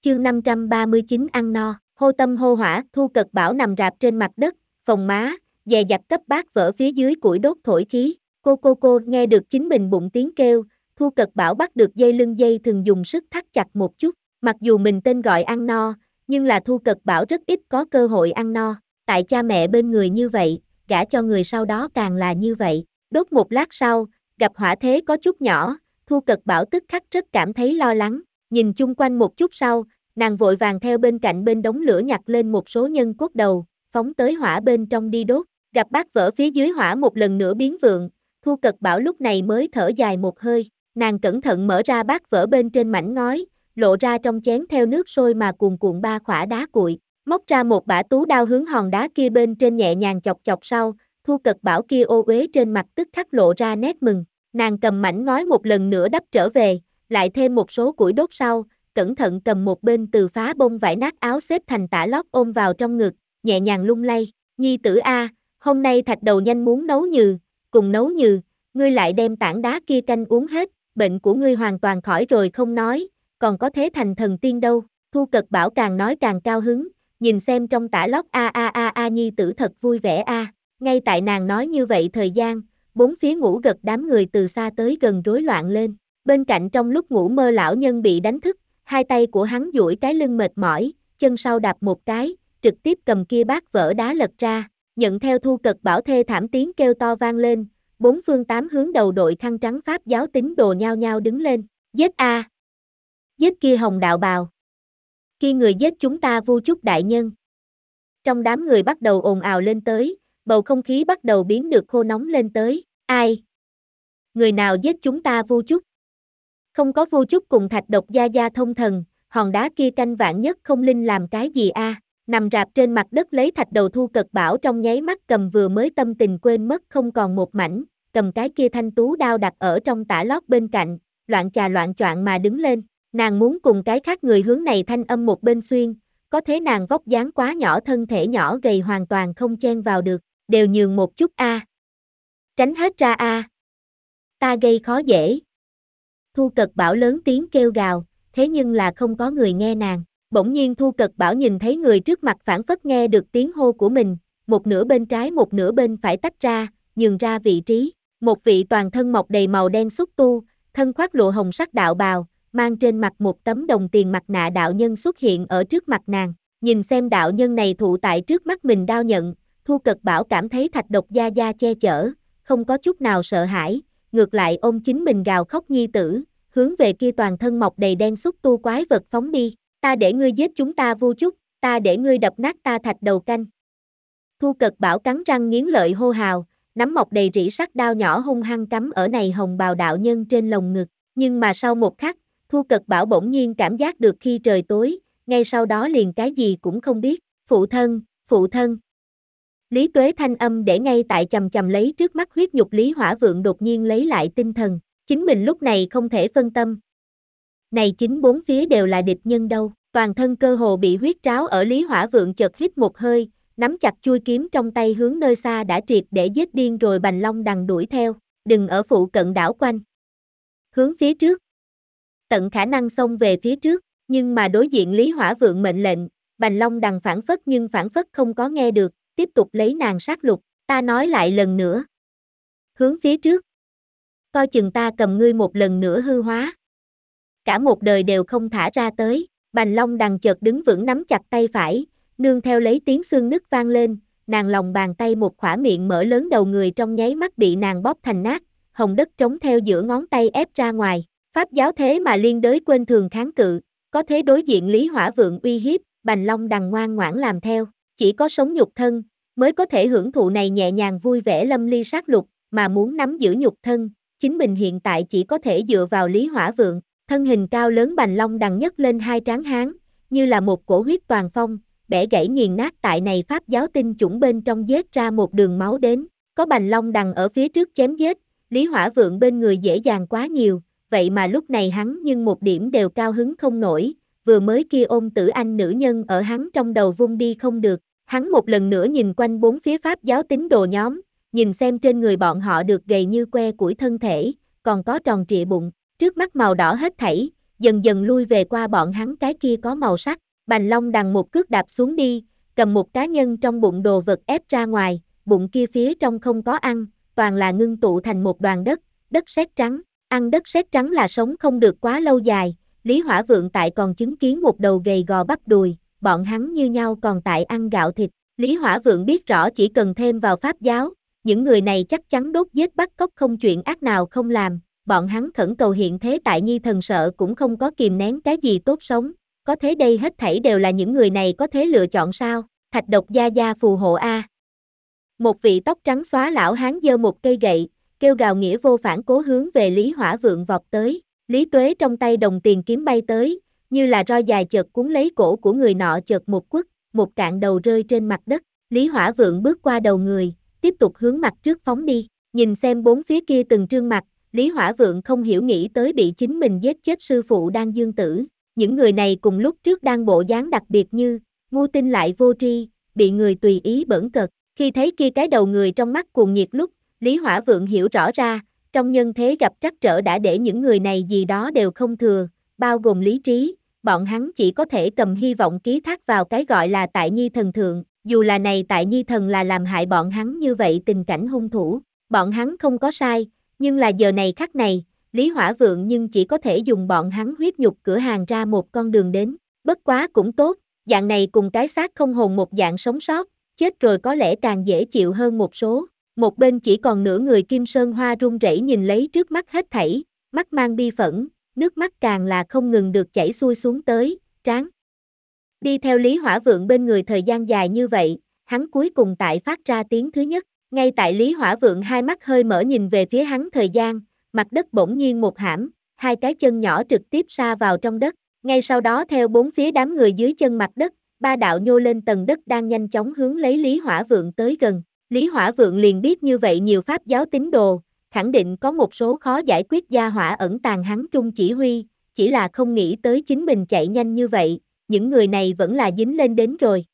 Chương 539 ăn no, hô tâm hô hỏa, Thu Cật Bảo nằm rạp trên mặt đất, phồng má, dè dặt cấp bát vỡ phía dưới củi đốt thổi khí. Cô nghe được chính mình bụng tiếng kêu, Thu Cật Bảo bắt được dây lưng dây thường dùng sức thắt chặt một chút. Mặc dù mình tên gọi ăn no, nhưng là Thu Cật Bảo rất ít có cơ hội ăn no. Tại cha mẹ bên người như vậy, gả cho người sau đó càng là như vậy. Đốt một lát sau, gặp hỏa thế có chút nhỏ, Thu Cật Bảo tức khắc rất cảm thấy lo lắng. Nhìn chung quanh một chút sau, nàng vội vàng theo bên cạnh bên đống lửa nhặt lên một số nhân cốt đầu, phóng tới hỏa bên trong đi đốt. Gặp bát vỡ phía dưới hỏa một lần nữa biến vượng, Thu Cật Bảo lúc này mới thở dài một hơi. Nàng cẩn thận mở ra bát vỡ bên trên mảnh ngói, lộ ra trong chén theo nước sôi mà cuồn cuộn ba khỏa đá cuội, móc ra một bả tú đao hướng hòn đá kia bên trên nhẹ nhàng chọc chọc sau, Thu Cật Bảo kia ô uế trên mặt tức khắc lộ ra nét mừng. Nàng cầm mảnh ngói một lần nữa đắp trở về, lại thêm một số củi đốt sau, cẩn thận cầm một bên từ phá bông vải nát áo xếp thành tả lót ôm vào trong ngực, nhẹ nhàng lung lay. Nhi tử a, hôm nay thạch đầu nhanh muốn nấu nhừ, cùng nấu nhừ, ngươi lại đem tảng đá kia canh uống hết, bệnh của ngươi hoàn toàn khỏi rồi không nói, còn có thế thành thần tiên đâu. Thu Cật Bảo càng nói càng cao hứng, nhìn xem trong tả lót nhi tử thật vui vẻ a. Ngay tại nàng nói như vậy thời gian, bốn phía ngủ gật đám người từ xa tới gần rối loạn lên. Bên cạnh trong lúc ngủ mơ lão nhân bị đánh thức, hai tay của hắn duỗi cái lưng mệt mỏi, chân sau đạp một cái, trực tiếp cầm kia bát vỡ đá lật ra, nhận theo Thu Cật Bảo thê thảm tiếng kêu to vang lên, bốn phương tám hướng đầu đội khăn trắng pháp giáo tín đồ nhao nhao đứng lên, giết a, giết kia hồng đạo bào, kia người giết chúng ta Vu Chúc đại nhân. Trong đám người bắt đầu ồn ào lên tới, bầu không khí bắt đầu biến được khô nóng lên tới, ai? Người nào giết chúng ta Vu Chúc? Không có Vu Chúc cùng Thạch Độc gia gia thông thần, hòn đá kia canh vạn nhất không linh làm cái gì a? Nằm rạp trên mặt đất lấy thạch đầu Thu Cật Bảo trong nháy mắt cầm vừa mới tâm tình quên mất không còn một mảnh, cầm cái kia thanh tú đao đặt ở trong tả lót bên cạnh, loạn chà loạn choạng mà đứng lên. Nàng muốn cùng cái khác người hướng này thanh âm một bên xuyên, có thế nàng vóc dáng quá nhỏ, thân thể nhỏ gầy hoàn toàn không chen vào được, đều nhường một chút a. Tránh hết ra a. Ta gây khó dễ. Thu Cật Bảo lớn tiếng kêu gào, thế nhưng là không có người nghe nàng. Bỗng nhiên Thu Cật Bảo nhìn thấy người trước mặt phảng phất nghe được tiếng hô của mình, một nửa bên trái một nửa bên phải tách ra, nhường ra vị trí. Một vị toàn thân mọc đầy màu đen xúc tu, thân khoác lụa hồng sắc đạo bào, mang trên mặt một tấm đồng tiền mặt nạ đạo nhân xuất hiện ở trước mặt nàng. Nhìn xem đạo nhân này thụ tại trước mắt mình đao nhận, Thu Cật Bảo cảm thấy Thạch Độc gia gia che chở, không có chút nào sợ hãi, ngược lại ôm chính mình gào khóc nhi tử, hướng về kia toàn thân mọc đầy đen xúc tu quái vật phóng đi. Ta để ngươi giết chúng ta Vu Chúc, ta để ngươi đập nát ta thạch đầu canh. Thu Cật Bảo cắn răng nghiến lợi hô hào, nắm mọc đầy rỉ sắt đao nhỏ hung hăng cắm ở này hồng bào đạo nhân trên lồng ngực. Nhưng mà sau một khắc, Thu Cật Bảo bỗng nhiên cảm giác được khi trời tối, ngay sau đó liền cái gì cũng không biết. Phụ thân, phụ thân. Lý Tuế thanh âm để ngay tại chầm chầm lấy trước mắt huyết nhục Lý Hỏa Vượng đột nhiên lấy lại tinh thần. Chính mình lúc này không thể phân tâm. Này chính bốn phía đều là địch nhân đâu, toàn thân cơ hồ bị huyết tráo ở Lý Hỏa Vượng chợt hít một hơi, nắm chặt chuôi kiếm trong tay hướng nơi xa đã triệt để giết điên rồi Bành Long Đằng đuổi theo, đừng ở phụ cận đảo quanh. Hướng phía trước. Tận khả năng xông về phía trước, nhưng mà đối diện Lý Hỏa Vượng mệnh lệnh, Bành Long Đằng phản phất không có nghe được, tiếp tục lấy nàng sát lục, ta nói lại lần nữa. Hướng phía trước. Coi chừng ta cầm ngươi một lần nữa hư hóa. Cả một đời đều không thả ra tới, Bành Long Đằng chợt đứng vững nắm chặt tay phải, nương theo lấy tiếng xương nứt vang lên, nàng lòng bàn tay một khỏa miệng mở lớn đầu người trong nháy mắt bị nàng bóp thành nát, hồng đất trống theo giữa ngón tay ép ra ngoài, pháp giáo thế mà liên đới quên thường kháng cự, có thế đối diện Lý Hỏa Vượng uy hiếp, Bành Long Đằng ngoan ngoãn làm theo, chỉ có sống nhục thân, mới có thể hưởng thụ này nhẹ nhàng vui vẻ lâm ly sát lục, mà muốn nắm giữ nhục thân, chính mình hiện tại chỉ có thể dựa vào Lý Hỏa Vượng. Thân hình cao lớn Bành Long Đằng nhấc lên hai tráng hán, như là một cổ huyết toàn phong, bẻ gãy nghiền nát tại này pháp giáo tinh chủng bên trong giết ra một đường máu đến. Có Bành Long Đằng ở phía trước chém giết, Lý Hỏa Vượng bên người dễ dàng quá nhiều, vậy mà lúc này hắn nhưng một điểm đều cao hứng không nổi, vừa mới kia ôm tử anh nữ nhân ở hắn trong đầu vung đi không được. Hắn một lần nữa nhìn quanh bốn phía pháp giáo tín đồ nhóm, nhìn xem trên người bọn họ được gầy như que củi thân thể, còn có tròn trịa bụng. Trước mắt màu đỏ hết thảy, dần dần lui về qua bọn hắn cái kia có màu sắc. Bành Long đằng một cước đạp xuống đi, cầm một cá nhân trong bụng đồ vật ép ra ngoài, bụng kia phía trong không có ăn, toàn là ngưng tụ thành một đoàn đất, đất sét trắng. Ăn đất sét trắng là sống không được quá lâu dài, Lý Hỏa Vượng tại còn chứng kiến một đầu gầy gò bắp đùi, bọn hắn như nhau còn tại ăn gạo thịt. Lý Hỏa Vượng biết rõ chỉ cần thêm vào pháp giáo, những người này chắc chắn đốt giết bắt cóc không chuyện ác nào không làm, bọn hắn khẩn cầu hiện thế tại Nhi Thần sợ cũng không có kìm nén cái gì tốt sống, có thế đây hết thảy đều là những người này có thế lựa chọn sao, Thạch Độc gia gia phù hộ a. Một vị tóc trắng xóa lão hán giơ một cây gậy, kêu gào nghĩa vô phản cố hướng về Lý Hỏa Vượng vọt tới, Lý Tuế trong tay đồng tiền kiếm bay tới, như là roi dài chợt cuốn lấy cổ của người nọ chợt một quất, một cạn đầu rơi trên mặt đất, Lý Hỏa Vượng bước qua đầu người, tiếp tục hướng mặt trước phóng đi, nhìn xem bốn phía kia từng trương mặt, Lý Hỏa Vượng không hiểu nghĩ tới bị chính mình giết chết sư phụ đang dương tử, những người này cùng lúc trước đang bộ dáng đặc biệt như, ngu tinh lại vô tri, bị người tùy ý bỡn cợt, khi thấy kia cái đầu người trong mắt cuồng nhiệt lúc, Lý Hỏa Vượng hiểu rõ ra, trong nhân thế gặp trắc trở đã để những người này gì đó đều không thừa, bao gồm lý trí, bọn hắn chỉ có thể cầm hy vọng ký thác vào cái gọi là tại Nhi Thần thượng, dù là này tại Nhi Thần là làm hại bọn hắn như vậy tình cảnh hung thủ, bọn hắn không có sai, nhưng là giờ này khắc này, Lý Hỏa Vượng nhưng chỉ có thể dùng bọn hắn huyết nhục cửa hàng ra một con đường đến, bất quá cũng tốt, dạng này cùng cái xác không hồn một dạng sống sót, chết rồi có lẽ càng dễ chịu hơn một số. Một bên chỉ còn nửa người Kim Sơn Hoa run rẩy nhìn lấy trước mắt hết thảy, mắt mang bi phẫn, nước mắt càng là không ngừng được chảy xuôi xuống tới, trán. Đi theo Lý Hỏa Vượng bên người thời gian dài như vậy, hắn cuối cùng tại phát ra tiếng thứ nhất, ngay tại Lý Hỏa Vượng hai mắt hơi mở nhìn về phía hắn thời gian, mặt đất bỗng nhiên một hãm, hai cái chân nhỏ trực tiếp sa vào trong đất, ngay sau đó theo bốn phía đám người dưới chân mặt đất, ba đạo nhô lên tầng đất đang nhanh chóng hướng lấy Lý Hỏa Vượng tới gần. Lý Hỏa Vượng liền biết như vậy nhiều pháp giáo tín đồ, khẳng định có một số khó giải quyết gia hỏa ẩn tàng hắn trung chỉ huy, chỉ là không nghĩ tới chính mình chạy nhanh như vậy, những người này vẫn là dính lên đến rồi.